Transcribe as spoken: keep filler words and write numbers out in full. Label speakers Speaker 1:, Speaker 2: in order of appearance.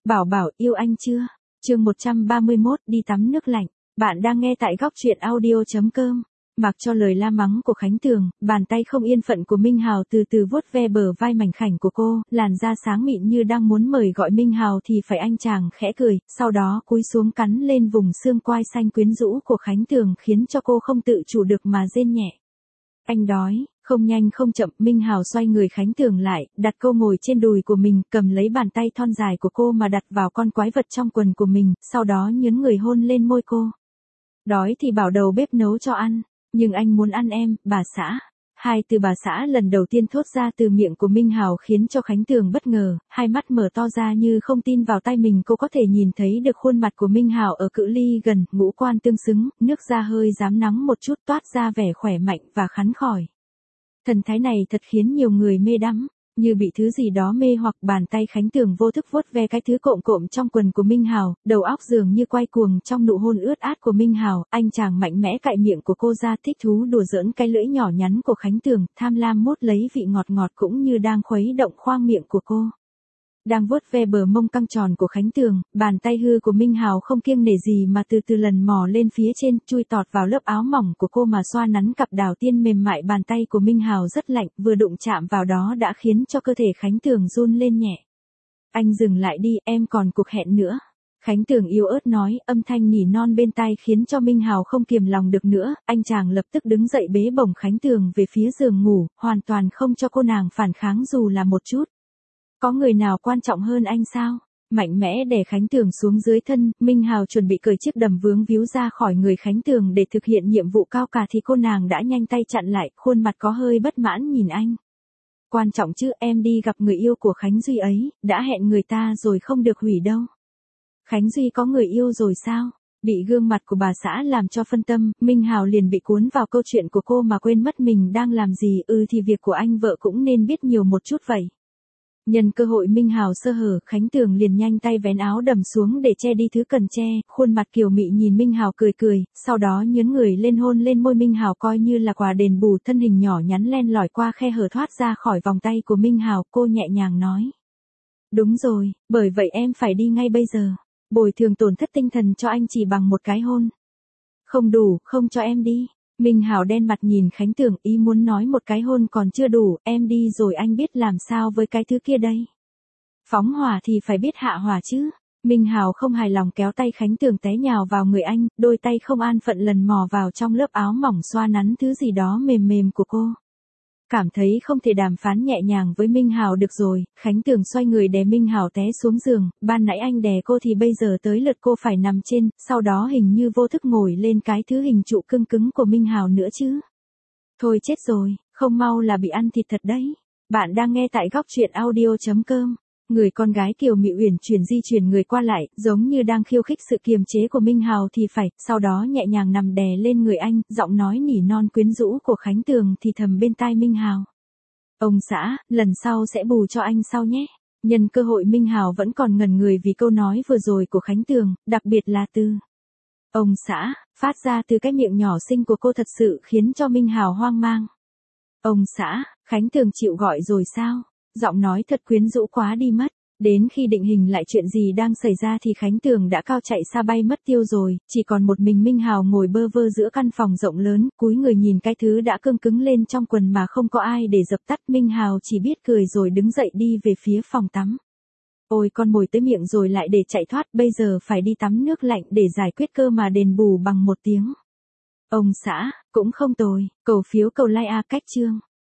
Speaker 1: Bảo bảo yêu anh chưa? Chương một trăm ba mươi mốt đi tắm nước lạnh. Bạn đang nghe tại góc truyện audio.com. Mặc cho lời la mắng của Khánh Tường, bàn tay không yên phận của Minh Hào từ từ vuốt ve bờ vai mảnh khảnh của cô, làn da sáng mịn như đang muốn mời gọi Minh Hào thì phải anh chàng khẽ cười, sau đó cúi xuống cắn lên vùng xương quai xanh quyến rũ của Khánh Tường khiến cho cô không tự chủ được mà rên nhẹ. Anh đói. Không nhanh không chậm, Minh Hào xoay người Khánh Tường lại, đặt cô ngồi trên đùi của mình, cầm lấy bàn tay thon dài của cô mà đặt vào con quái vật trong quần của mình, sau đó nhấn người hôn lên môi cô. Đói thì bảo đầu bếp nấu cho ăn, nhưng anh muốn ăn em, bà xã. Hai từ bà xã lần đầu tiên thốt ra từ miệng của Minh Hào khiến cho Khánh Tường bất ngờ, hai mắt mở to ra như không tin vào tai mình. Cô có thể nhìn thấy được khuôn mặt của Minh Hào ở cự ly gần, ngũ quan tương xứng, nước da hơi rám nắng một chút toát ra vẻ khỏe mạnh và khắn khỏi. Thần thái này thật khiến nhiều người mê đắm, như bị thứ gì đó mê hoặc. Bàn tay Khánh Tường vô thức vuốt ve cái thứ cộm cộm trong quần của Minh Hào, đầu óc dường như quay cuồng trong nụ hôn ướt át của Minh Hào. Anh chàng mạnh mẽ cạy miệng của cô ra, thích thú đùa giỡn cái lưỡi nhỏ nhắn của Khánh Tường, tham lam mút lấy vị ngọt ngọt cũng như đang khuấy động khoang miệng của cô. Đang vuốt ve bờ mông căng tròn của Khánh Tường, bàn tay hư của Minh Hào không kiêng nể gì mà từ từ lần mò lên phía trên, chui tọt vào lớp áo mỏng của cô mà xoa nắn cặp đào tiên mềm mại. Bàn tay của Minh Hào rất lạnh, vừa đụng chạm vào đó đã khiến cho cơ thể Khánh Tường run lên nhẹ. Anh dừng lại đi, em còn cuộc hẹn nữa. Khánh Tường yếu ớt nói, âm thanh nỉ non bên tai khiến cho Minh Hào không kiềm lòng được nữa. Anh chàng lập tức đứng dậy bế bổng Khánh Tường về phía giường ngủ, hoàn toàn không cho cô nàng phản kháng dù là một chút. Có người nào quan trọng hơn anh sao? Mạnh mẽ đè Khánh Tường xuống dưới thân, Minh Hào chuẩn bị cởi chiếc đầm vướng víu ra khỏi người Khánh Tường để thực hiện nhiệm vụ cao cả thì cô nàng đã nhanh tay chặn lại, khuôn mặt có hơi bất mãn nhìn anh. Quan trọng chứ, em đi gặp người yêu của Khánh Duy ấy, đã hẹn người ta rồi không được hủy đâu. Khánh Duy có người yêu rồi sao? Bị gương mặt của bà xã làm cho phân tâm, Minh Hào liền bị cuốn vào câu chuyện của cô mà quên mất mình đang làm gì. Ừ thì việc của anh vợ cũng nên biết nhiều một chút vậy. Nhân cơ hội Minh Hào sơ hở, Khánh Tường liền nhanh tay vén áo đầm xuống để che đi thứ cần che, khuôn mặt kiều mị nhìn Minh Hào cười cười, sau đó nhớn người lên hôn lên môi Minh Hào coi như là quà đền bù. Thân hình nhỏ nhắn len lỏi qua khe hở thoát ra khỏi vòng tay của Minh Hào, cô nhẹ nhàng nói. Đúng rồi, bởi vậy em phải đi ngay bây giờ. Bồi thường tổn thất tinh thần cho anh chỉ bằng một cái hôn. Không đủ, không cho em đi. Minh Hào đen mặt nhìn Khánh Tường, ý muốn nói một cái hôn còn chưa đủ, em đi rồi anh biết làm sao với cái thứ kia đây. Phóng hỏa thì phải biết hạ hỏa chứ. Minh Hào không hài lòng kéo tay Khánh Tường té nhào vào người anh, đôi tay không an phận lần mò vào trong lớp áo mỏng xoa nắn thứ gì đó mềm mềm của cô. Cảm thấy không thể đàm phán nhẹ nhàng với Minh Hào được rồi, Khánh Tường xoay người đè Minh Hào té xuống giường. Ban nãy anh đè cô thì bây giờ tới lượt cô phải nằm trên, sau đó hình như vô thức ngồi lên cái thứ hình trụ cưng cứng của Minh Hào nữa chứ. Thôi chết rồi, không mau là bị ăn thịt thật đấy. Bạn đang nghe tại góc truyện audio.com. Người con gái kiều mị uyển chuyển di chuyển người qua lại, giống như đang khiêu khích sự kiềm chế của Minh Hào thì phải, sau đó nhẹ nhàng nằm đè lên người anh, giọng nói nỉ non quyến rũ của Khánh Tường thì thầm bên tai Minh Hào. Ông xã, lần sau sẽ bù cho anh sau nhé. Nhân cơ hội Minh Hào vẫn còn ngẩn người vì câu nói vừa rồi của Khánh Tường, đặc biệt là từ ông xã, phát ra từ cái miệng nhỏ xinh của cô thật sự khiến cho Minh Hào hoang mang. Ông xã, Khánh Tường chịu gọi rồi sao? Giọng nói thật quyến rũ quá đi mất. Đến khi định hình lại chuyện gì đang xảy ra thì Khánh Tường đã cao chạy xa bay mất tiêu rồi, chỉ còn một mình Minh Hào ngồi bơ vơ giữa căn phòng rộng lớn, cúi người nhìn cái thứ đã cương cứng lên trong quần mà không có ai để dập tắt. Minh Hào chỉ biết cười rồi đứng dậy đi về phía phòng tắm. Ôi con mồi tới miệng rồi lại để chạy thoát, bây giờ phải đi tắm nước lạnh để giải quyết cơ mà đền bù bằng một tiếng. Ông xã, cũng không tồi, cầu phiếu cầu like a cách chương.